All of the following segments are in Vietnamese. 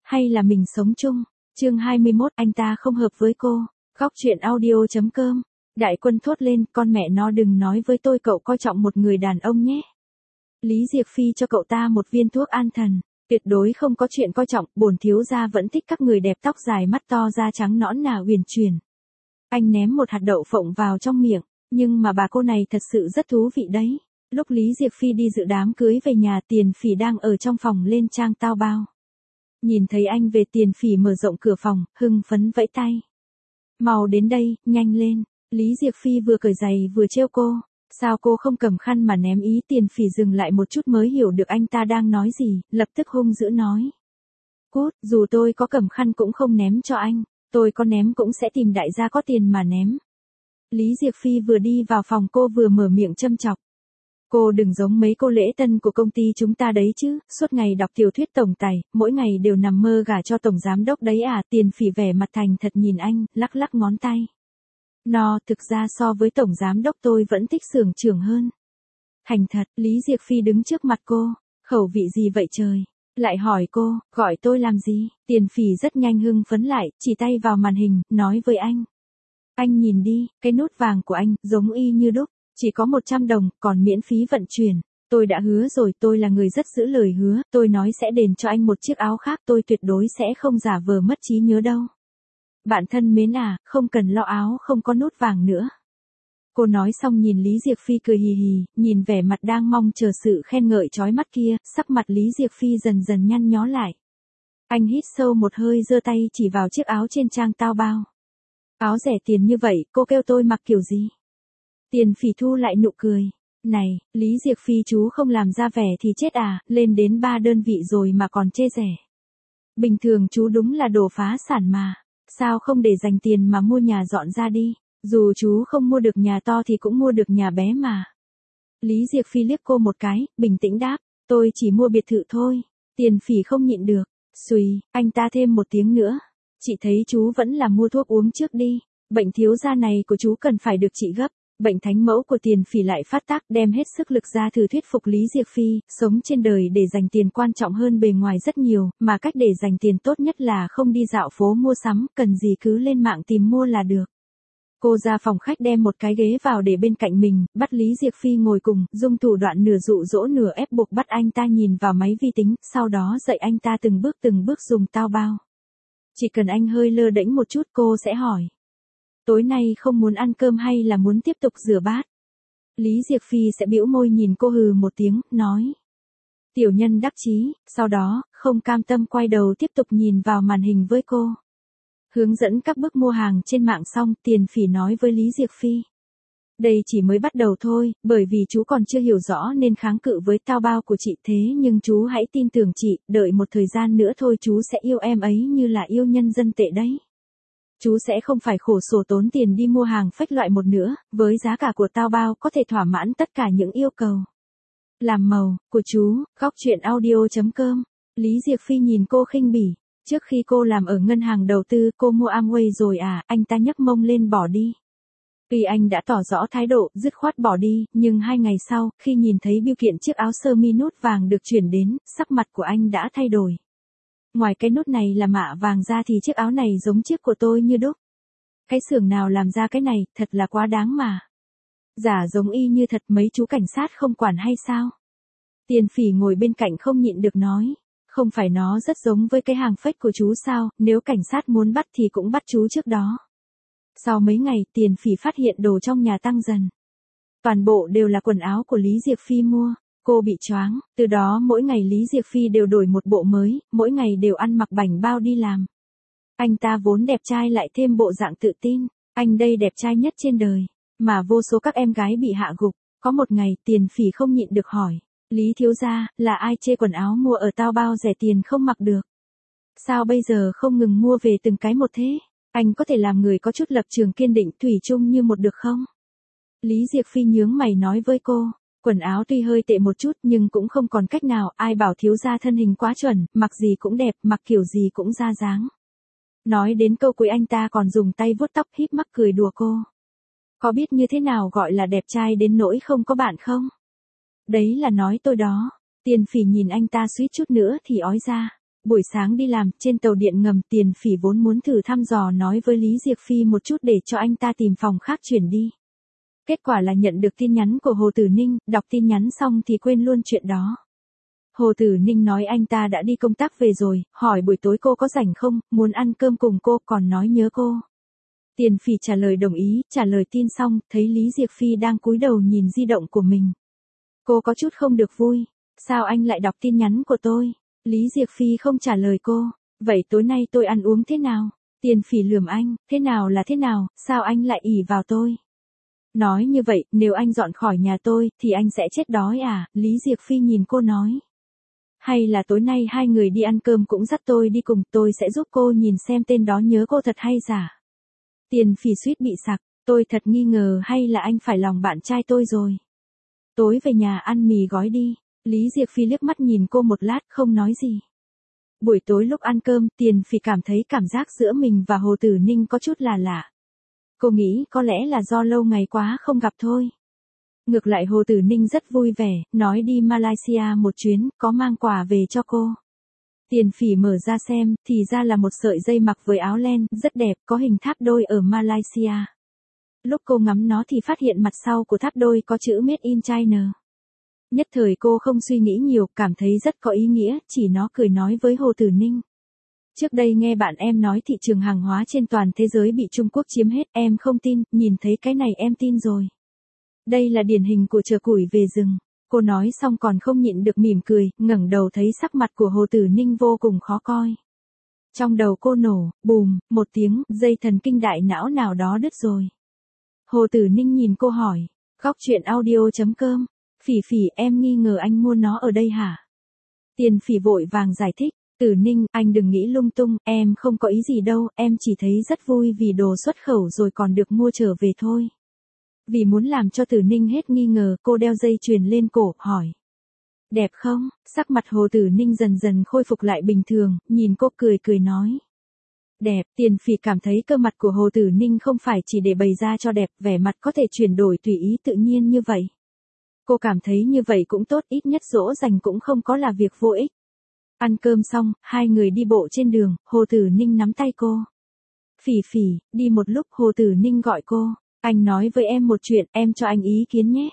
hay là mình sống chung? Chương 21, anh ta không hợp với cô. Góc truyện audio.com. Đại Quân thốt lên, con mẹ nó đừng nói với tôi cậu coi trọng một người đàn ông nhé. Lý Diệc Phi cho cậu ta một viên thuốc an thần. Tuyệt đối không có chuyện coi trọng, bổn thiếu gia vẫn thích các người đẹp tóc dài mắt to da trắng nõn nà uyển chuyển. Anh ném một hạt đậu phộng vào trong miệng, nhưng mà bà cô này thật sự rất thú vị đấy. Lúc Lý Diệc Phi đi dự đám cưới về nhà, Tiền Phỉ đang ở trong phòng lên trang tao bao. Nhìn thấy anh về, Tiền Phỉ mở rộng cửa phòng, hưng phấn vẫy tay. Mau đến đây, nhanh lên. Lý Diệc Phi vừa cởi giày vừa trêu cô. Sao cô không cầm khăn mà ném ý? Tiền Phỉ dừng lại một chút mới hiểu được anh ta đang nói gì, lập tức hung dữ nói. Cút, dù tôi có cầm khăn cũng không ném cho anh, tôi có ném cũng sẽ tìm đại gia có tiền mà ném. Lý Diệc Phi vừa đi vào phòng cô vừa mở miệng châm chọc. Cô đừng giống mấy cô lễ tân của công ty chúng ta đấy chứ, suốt ngày đọc tiểu thuyết tổng tài, mỗi ngày đều nằm mơ gả cho tổng giám đốc đấy à? Tiền Phỉ vẻ mặt thành thật nhìn anh, lắc lắc ngón tay. Thực ra so với tổng giám đốc tôi vẫn thích xưởng trưởng hơn. Thành thật, Lý Diệc Phi đứng trước mặt cô, khẩu vị gì vậy trời? Lại hỏi cô, gọi tôi làm gì? Tiền Phỉ rất nhanh hưng phấn lại, chỉ tay vào màn hình, nói với anh. Anh nhìn đi, cái nút vàng của anh, giống y như đúc, chỉ có 100 đồng, còn miễn phí vận chuyển. Tôi đã hứa rồi, tôi là người rất giữ lời hứa, tôi nói sẽ đền cho anh một chiếc áo khác, tôi tuyệt đối sẽ không giả vờ mất trí nhớ đâu. Bạn thân mến à, không cần lo, áo không có nút vàng nữa. Cô nói xong nhìn Lý Diệc Phi cười hì hì, nhìn vẻ mặt đang mong chờ sự khen ngợi chói mắt kia, sắc mặt Lý Diệc Phi dần dần nhăn nhó lại. Anh hít sâu một hơi, giơ tay chỉ vào chiếc áo trên trang tao bao. Áo rẻ tiền như vậy, cô kêu tôi mặc kiểu gì? Tiền Phỉ thu lại nụ cười. Này, Lý Diệc Phi chú không làm ra vẻ thì chết à, lên đến 3 đơn vị rồi mà còn chê rẻ. Bình thường chú đúng là đồ phá sản mà, sao không để dành tiền mà mua nhà dọn ra đi, dù chú không mua được nhà to thì cũng mua được nhà bé mà. Lý Diệc Phi liếc cô một cái, bình tĩnh đáp, tôi chỉ mua biệt thự thôi. Tiền Phỉ không nhịn được, xùy, anh ta thêm một tiếng nữa. Chị thấy chú vẫn là mua thuốc uống trước đi, bệnh thiếu da này của chú cần phải được trị gấp. Bệnh thánh mẫu của Tiền Phỉ lại phát tác, đem hết sức lực ra thử thuyết phục Lý Diệc Phi, sống trên đời để dành tiền quan trọng hơn bề ngoài rất nhiều, mà cách để dành tiền tốt nhất là không đi dạo phố mua sắm, cần gì cứ lên mạng tìm mua là được. Cô ra phòng khách đem một cái ghế vào để bên cạnh mình, bắt Lý Diệc Phi ngồi cùng, dùng thủ đoạn nửa dụ dỗ nửa ép buộc bắt anh ta nhìn vào máy vi tính, sau đó dạy anh ta từng bước dùng tao bao. Chỉ cần anh hơi lơ đễnh một chút cô sẽ hỏi. Tối nay không muốn ăn cơm hay là muốn tiếp tục rửa bát? Lý Diệc Phi sẽ bĩu môi nhìn cô hừ một tiếng, nói. Tiểu nhân đắc chí, sau đó, không cam tâm quay đầu tiếp tục nhìn vào màn hình với cô. Hướng dẫn các bước mua hàng trên mạng xong, Tiền Phỉ nói với Lý Diệc Phi. Đây chỉ mới bắt đầu thôi, bởi vì chú còn chưa hiểu rõ nên kháng cự với tao bao của chị, thế nhưng chú hãy tin tưởng chị, đợi một thời gian nữa thôi chú sẽ yêu em ấy như là yêu nhân dân tệ đấy. Chú sẽ không phải khổ sở tốn tiền đi mua hàng fake loại một nữa, với giá cả của tao bao có thể thỏa mãn tất cả những yêu cầu. Làm màu, của chú, góc truyện audio.com. Lý Diệc Phi nhìn cô khinh bỉ. Trước khi cô làm ở ngân hàng đầu tư, cô mua Amway rồi à? Anh ta nhấc mông lên bỏ đi. Tuy anh đã tỏ rõ thái độ, dứt khoát bỏ đi, nhưng 2 ngày sau, khi nhìn thấy bưu kiện chiếc áo sơ mi nút vàng được chuyển đến, sắc mặt của anh đã thay đổi. Ngoài cái nút này là mạ vàng ra thì chiếc áo này giống chiếc của tôi như đúc. Cái xưởng nào làm ra cái này, thật là quá đáng mà. Giả giống y như thật, mấy chú cảnh sát không quản hay sao? Tiền Phỉ ngồi bên cạnh không nhịn được nói. Không phải nó rất giống với cái hàng fake của chú sao, nếu cảnh sát muốn bắt thì cũng bắt chú trước đó. Sau mấy ngày, Tiền Phỉ phát hiện đồ trong nhà tăng dần. Toàn bộ đều là quần áo của Lý Diệc Phi mua. Cô bị choáng, từ đó mỗi ngày Lý Diệc Phi đều đổi một bộ mới, mỗi ngày đều ăn mặc bảnh bao đi làm. Anh ta vốn đẹp trai lại thêm bộ dạng tự tin, anh đây đẹp trai nhất trên đời, mà vô số các em gái bị hạ gục. Có một ngày, Tiền Phỉ không nhịn được hỏi, Lý thiếu gia, là ai chê quần áo mua ở tao bao rẻ tiền không mặc được? Sao bây giờ không ngừng mua về từng cái một thế? Anh có thể làm người có chút lập trường kiên định thủy chung như một được không? Lý Diệc Phi nhướng mày nói với cô. Quần áo tuy hơi tệ một chút nhưng cũng không còn cách nào, ai bảo thiếu gia thân hình quá chuẩn, mặc gì cũng đẹp, mặc kiểu gì cũng ra dáng. Nói đến câu cuối anh ta còn dùng tay vuốt tóc híp mắt cười đùa cô. Có biết như thế nào gọi là đẹp trai đến nỗi không có bạn không? Đấy là nói tôi đó. Tiền Phỉ nhìn anh ta suýt chút nữa thì ói ra. Buổi sáng đi làm, trên tàu điện ngầm, Tiền Phỉ vốn muốn thử thăm dò nói với Lý Diệc Phi một chút để cho anh ta tìm phòng khác chuyển đi. Kết quả là nhận được tin nhắn của Hồ Tử Ninh, đọc tin nhắn xong thì quên luôn chuyện đó. Hồ Tử Ninh nói anh ta đã đi công tác về rồi, hỏi buổi tối cô có rảnh không, muốn ăn cơm cùng cô, còn nói nhớ cô. Tiền Phỉ trả lời đồng ý, trả lời tin xong, thấy Lý Diệc Phi đang cúi đầu nhìn di động của mình. Cô có chút không được vui. Sao anh lại đọc tin nhắn của tôi? Lý Diệc Phi không trả lời cô. Vậy tối nay tôi ăn uống thế nào? Tiền Phỉ lườm anh, thế nào là thế nào, sao anh lại ỷ vào tôi? Nói như vậy, nếu anh dọn khỏi nhà tôi, thì anh sẽ chết đói à? Lý Diệc Phi nhìn cô nói. Hay là tối nay hai người đi ăn cơm cũng dắt tôi đi cùng, tôi sẽ giúp cô nhìn xem tên đó nhớ cô thật hay giả. Tiền Phỉ suýt bị sặc, tôi thật nghi ngờ hay là anh phải lòng bạn trai tôi rồi. Tối về nhà ăn mì gói đi. Lý Diệc Phi liếc mắt nhìn cô một lát không nói gì. Buổi tối lúc ăn cơm, Tiền Phỉ cảm thấy cảm giác giữa mình và Hồ Tử Ninh có chút là lạ. Cô nghĩ có lẽ là do lâu ngày quá không gặp thôi. Ngược lại Hồ Tử Ninh rất vui vẻ, nói đi Malaysia một chuyến, có mang quà về cho cô. Tiền Phỉ mở ra xem, thì ra là một sợi dây mặc với áo len, rất đẹp, có hình tháp đôi ở Malaysia. Lúc cô ngắm nó thì phát hiện mặt sau của tháp đôi có chữ Made in China. Nhất thời cô không suy nghĩ nhiều, cảm thấy rất có ý nghĩa, chỉ nó cười nói với Hồ Tử Ninh. Trước đây nghe bạn em nói thị trường hàng hóa trên toàn thế giới bị Trung Quốc chiếm hết, em không tin, nhìn thấy cái này em tin rồi. Đây là điển hình của chợ củi về rừng. Cô nói xong còn không nhịn được mỉm cười, ngẩng đầu thấy sắc mặt của Hồ Tử Ninh vô cùng khó coi. Trong đầu cô nổ, bùm, một tiếng, dây thần kinh đại não nào đó đứt rồi. Hồ Tử Ninh nhìn cô hỏi, góc truyện audio.com, Phỉ Phỉ em nghi ngờ anh mua nó ở đây hả? Tiền Phỉ vội vàng giải thích, Tử Ninh, anh đừng nghĩ lung tung, em không có ý gì đâu, em chỉ thấy rất vui vì đồ xuất khẩu rồi còn được mua trở về thôi. Vì muốn làm cho Tử Ninh hết nghi ngờ, cô đeo dây chuyền lên cổ, hỏi. Đẹp không? Sắc mặt Hồ Tử Ninh dần dần khôi phục lại bình thường, nhìn cô cười cười nói. Đẹp, Tiền Phỉ cảm thấy cơ mặt của Hồ Tử Ninh không phải chỉ để bày ra cho đẹp, vẻ mặt có thể chuyển đổi tùy ý tự nhiên như vậy. Cô cảm thấy như vậy cũng tốt, ít nhất dỗ dành cũng không có là việc vô ích. Ăn cơm xong, hai người đi bộ trên đường, Hồ Tử Ninh nắm tay cô. Phỉ Phỉ, đi một lúc Hồ Tử Ninh gọi cô. Anh nói với em một chuyện, em cho anh ý kiến nhé.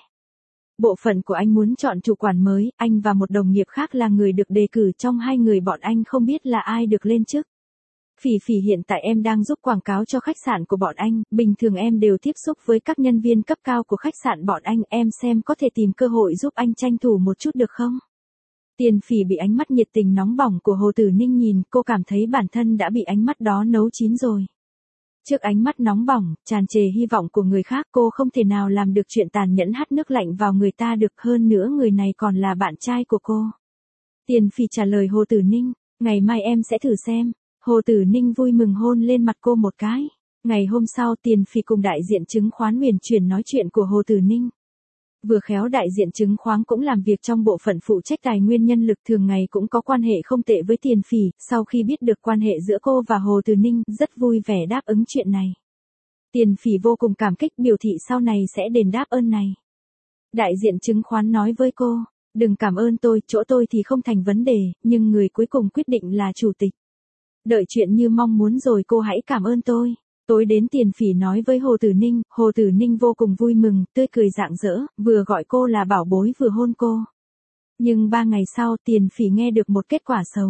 Bộ phận của anh muốn chọn chủ quản mới, anh và một đồng nghiệp khác là người được đề cử, trong hai người bọn anh không biết là ai được lên chức. Phỉ Phỉ, hiện tại em đang giúp quảng cáo cho khách sạn của bọn anh, bình thường em đều tiếp xúc với các nhân viên cấp cao của khách sạn bọn anh, em xem có thể tìm cơ hội giúp anh tranh thủ một chút được không? Tiền Phỉ bị ánh mắt nhiệt tình nóng bỏng của Hồ Tử Ninh nhìn, cô cảm thấy bản thân đã bị ánh mắt đó nấu chín rồi. Trước ánh mắt nóng bỏng, tràn trề hy vọng của người khác, cô không thể nào làm được chuyện tàn nhẫn hắt nước lạnh vào người ta được, hơn nữa người này còn là bạn trai của cô. Tiền Phỉ trả lời Hồ Tử Ninh, ngày mai em sẽ thử xem. Hồ Tử Ninh vui mừng hôn lên mặt cô một cái. Ngày hôm sau Tiền Phỉ cùng đại diện chứng khoán Huyền Chuyển nói chuyện của Hồ Tử Ninh. Vừa khéo đại diện chứng khoán cũng làm việc trong bộ phận phụ trách tài nguyên nhân lực, thường ngày cũng có quan hệ không tệ với Tiền Phỉ, sau khi biết được quan hệ giữa cô và Hồ Tử Ninh, rất vui vẻ đáp ứng chuyện này. Tiền Phỉ vô cùng cảm kích, biểu thị sau này sẽ đền đáp ơn này. Đại diện chứng khoán nói với cô, đừng cảm ơn tôi, chỗ tôi thì không thành vấn đề, nhưng người cuối cùng quyết định là chủ tịch. Đợi chuyện như mong muốn rồi cô hãy cảm ơn tôi. Tối đến Tiền Phỉ nói với Hồ Tử Ninh vô cùng vui mừng, tươi cười rạng rỡ, vừa gọi cô là bảo bối vừa hôn cô. Nhưng 3 ngày sau Tiền Phỉ nghe được một kết quả xấu.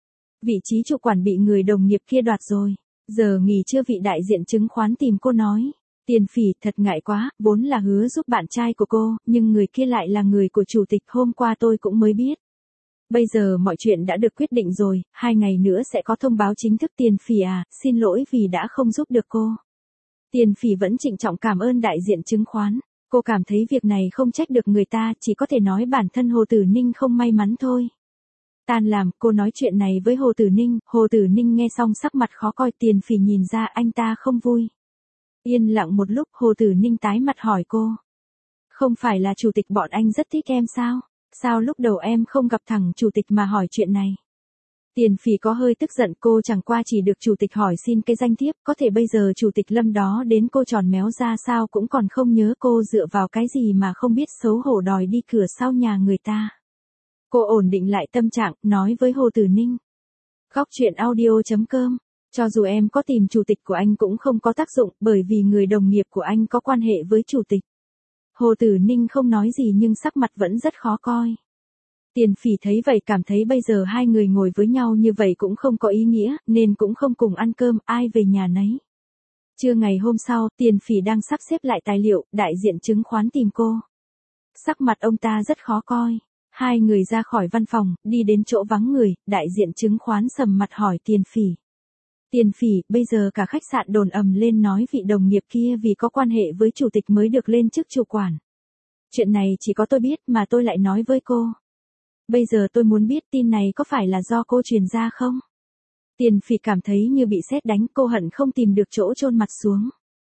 Vị trí chủ quản bị người đồng nghiệp kia đoạt rồi. Giờ nghỉ trưa vị đại diện chứng khoán tìm cô nói. Tiền Phỉ, thật ngại quá, vốn là hứa giúp bạn trai của cô, nhưng người kia lại là người của chủ tịch, hôm qua tôi cũng mới biết. Bây giờ mọi chuyện đã được quyết định rồi, 2 ngày nữa sẽ có thông báo chính thức. Tiền Phỉ à, xin lỗi vì đã không giúp được cô. Tiền Phỉ vẫn trịnh trọng cảm ơn đại diện chứng khoán. Cô cảm thấy việc này không trách được người ta, chỉ có thể nói bản thân Hồ Tử Ninh không may mắn thôi. Tan làm, cô nói chuyện này với Hồ Tử Ninh, Hồ Tử Ninh nghe xong sắc mặt khó coi, Tiền Phỉ nhìn ra anh ta không vui. Yên lặng một lúc, Hồ Tử Ninh tái mặt hỏi cô. Không phải là chủ tịch bọn anh rất thích em sao? Sao lúc đầu em không gặp thẳng chủ tịch mà hỏi chuyện này? Tiền Phỉ có hơi tức giận, cô chẳng qua chỉ được chủ tịch hỏi xin cái danh thiếp, có thể bây giờ chủ tịch Lâm đó đến cô tròn méo ra sao cũng còn không nhớ, cô dựa vào cái gì mà không biết xấu hổ đòi đi cửa sau nhà người ta. Cô ổn định lại tâm trạng, nói với Hồ Tử Ninh. Góc truyện audio.com. Cho dù em có tìm chủ tịch của anh cũng không có tác dụng, bởi vì người đồng nghiệp của anh có quan hệ với chủ tịch. Hồ Tử Ninh không nói gì nhưng sắc mặt vẫn rất khó coi. Tiền Phỉ thấy vậy cảm thấy bây giờ hai người ngồi với nhau như vậy cũng không có ý nghĩa, nên cũng không cùng ăn cơm, ai về nhà nấy. Trưa ngày hôm sau, Tiền Phỉ đang sắp xếp lại tài liệu, đại diện chứng khoán tìm cô. Sắc mặt ông ta rất khó coi. Hai người ra khỏi văn phòng, đi đến chỗ vắng người, đại diện chứng khoán sầm mặt hỏi Tiền Phỉ. Tiền Phỉ, bây giờ cả khách sạn đồn ầm lên nói vị đồng nghiệp kia vì có quan hệ với chủ tịch mới được lên chức chủ quản. Chuyện này chỉ có tôi biết mà tôi lại nói với cô. Bây giờ tôi muốn biết tin này có phải là do cô truyền ra không? Tiền Phỉ cảm thấy như bị sét đánh, cô hận không tìm được chỗ chôn mặt xuống.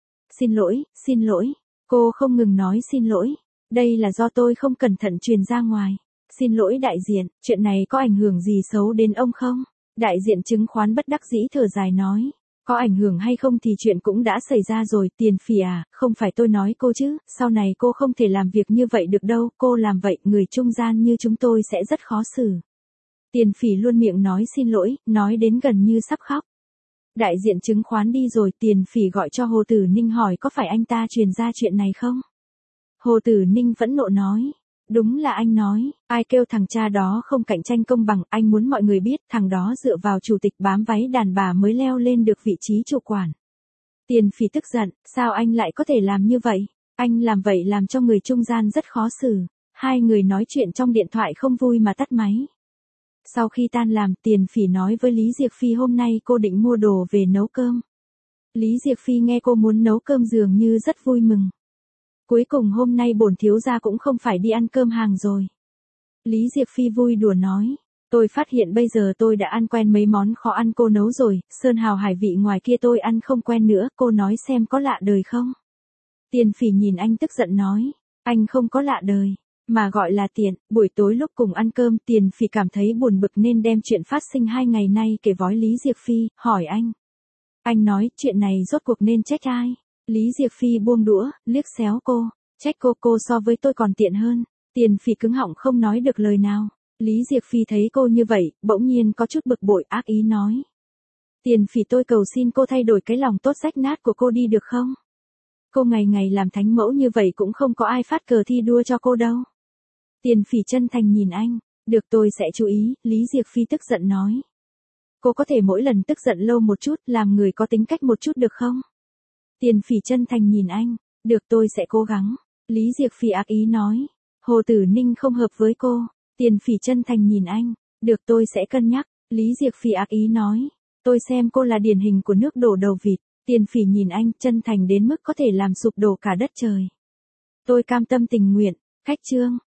Xin lỗi, cô không ngừng nói xin lỗi. Đây là do tôi không cẩn thận truyền ra ngoài. Xin lỗi đại diện, chuyện này có ảnh hưởng gì xấu đến ông không? Đại diện chứng khoán bất đắc dĩ thở dài nói. Có ảnh hưởng hay không thì chuyện cũng đã xảy ra rồi. Tiền Phỉ à, không phải tôi nói cô chứ, sau này cô không thể làm việc như vậy được đâu, cô làm vậy, người trung gian như chúng tôi sẽ rất khó xử. Tiền Phỉ luôn miệng nói xin lỗi, nói đến gần như sắp khóc. Đại diện chứng khoán đi rồi, Tiền Phỉ gọi cho Hồ Tử Ninh hỏi có phải anh ta truyền ra chuyện này không? Hồ Tử Ninh phẫn nộ nói. Đúng là anh nói, ai kêu thằng cha đó không cạnh tranh công bằng, anh muốn mọi người biết thằng đó dựa vào chủ tịch bám váy đàn bà mới leo lên được vị trí chủ quản. Tiền Phỉ tức giận, sao anh lại có thể làm như vậy? Anh làm vậy làm cho người trung gian rất khó xử. Hai người nói chuyện trong điện thoại không vui mà tắt máy. Sau khi tan làm, Tiền Phỉ nói với Lý Diệc Phi hôm nay cô định mua đồ về nấu cơm. Lý Diệc Phi nghe cô muốn nấu cơm dường như rất vui mừng. Cuối cùng hôm nay bổn thiếu gia cũng không phải đi ăn cơm hàng rồi. Lý Diệc Phi vui đùa nói. Tôi phát hiện bây giờ tôi đã ăn quen mấy món khó ăn cô nấu rồi, sơn hào hải vị ngoài kia tôi ăn không quen nữa, cô nói xem có lạ đời không? Tiền Phỉ nhìn anh tức giận nói. Anh không có lạ đời, mà gọi là tiện. Buổi tối lúc cùng ăn cơm, Tiền Phỉ cảm thấy buồn bực nên đem chuyện phát sinh 2 ngày nay kể với Lý Diệc Phi, hỏi anh. Anh nói chuyện này rốt cuộc nên trách ai? Lý Diệc Phi buông đũa, liếc xéo cô. Trách cô so với tôi còn tiện hơn. Tiền Phỉ cứng họng không nói được lời nào. Lý Diệc Phi thấy cô như vậy, bỗng nhiên có chút bực bội, ác ý nói. Tiền Phỉ, tôi cầu xin cô thay đổi cái lòng tốt rách nát của cô đi được không? Cô ngày ngày làm thánh mẫu như vậy cũng không có ai phát cờ thi đua cho cô đâu. Tiền Phỉ chân thành nhìn anh. Được, tôi sẽ chú ý. Lý Diệc Phi tức giận nói. Cô có thể mỗi lần tức giận lâu một chút, làm người có tính cách một chút được không? Tiền Phỉ chân thành nhìn anh. Được, tôi sẽ cố gắng. Lý Diệc Phi ác ý nói. Hồ Tử Ninh không hợp với cô. Tiền Phỉ chân thành nhìn anh. Được, tôi sẽ cân nhắc. Lý Diệc Phi ác ý nói. Tôi xem cô là điển hình của nước đổ đầu vịt. Tiền Phỉ nhìn anh, chân thành đến mức có thể làm sụp đổ cả đất trời. Tôi cam tâm tình nguyện. Khách chương.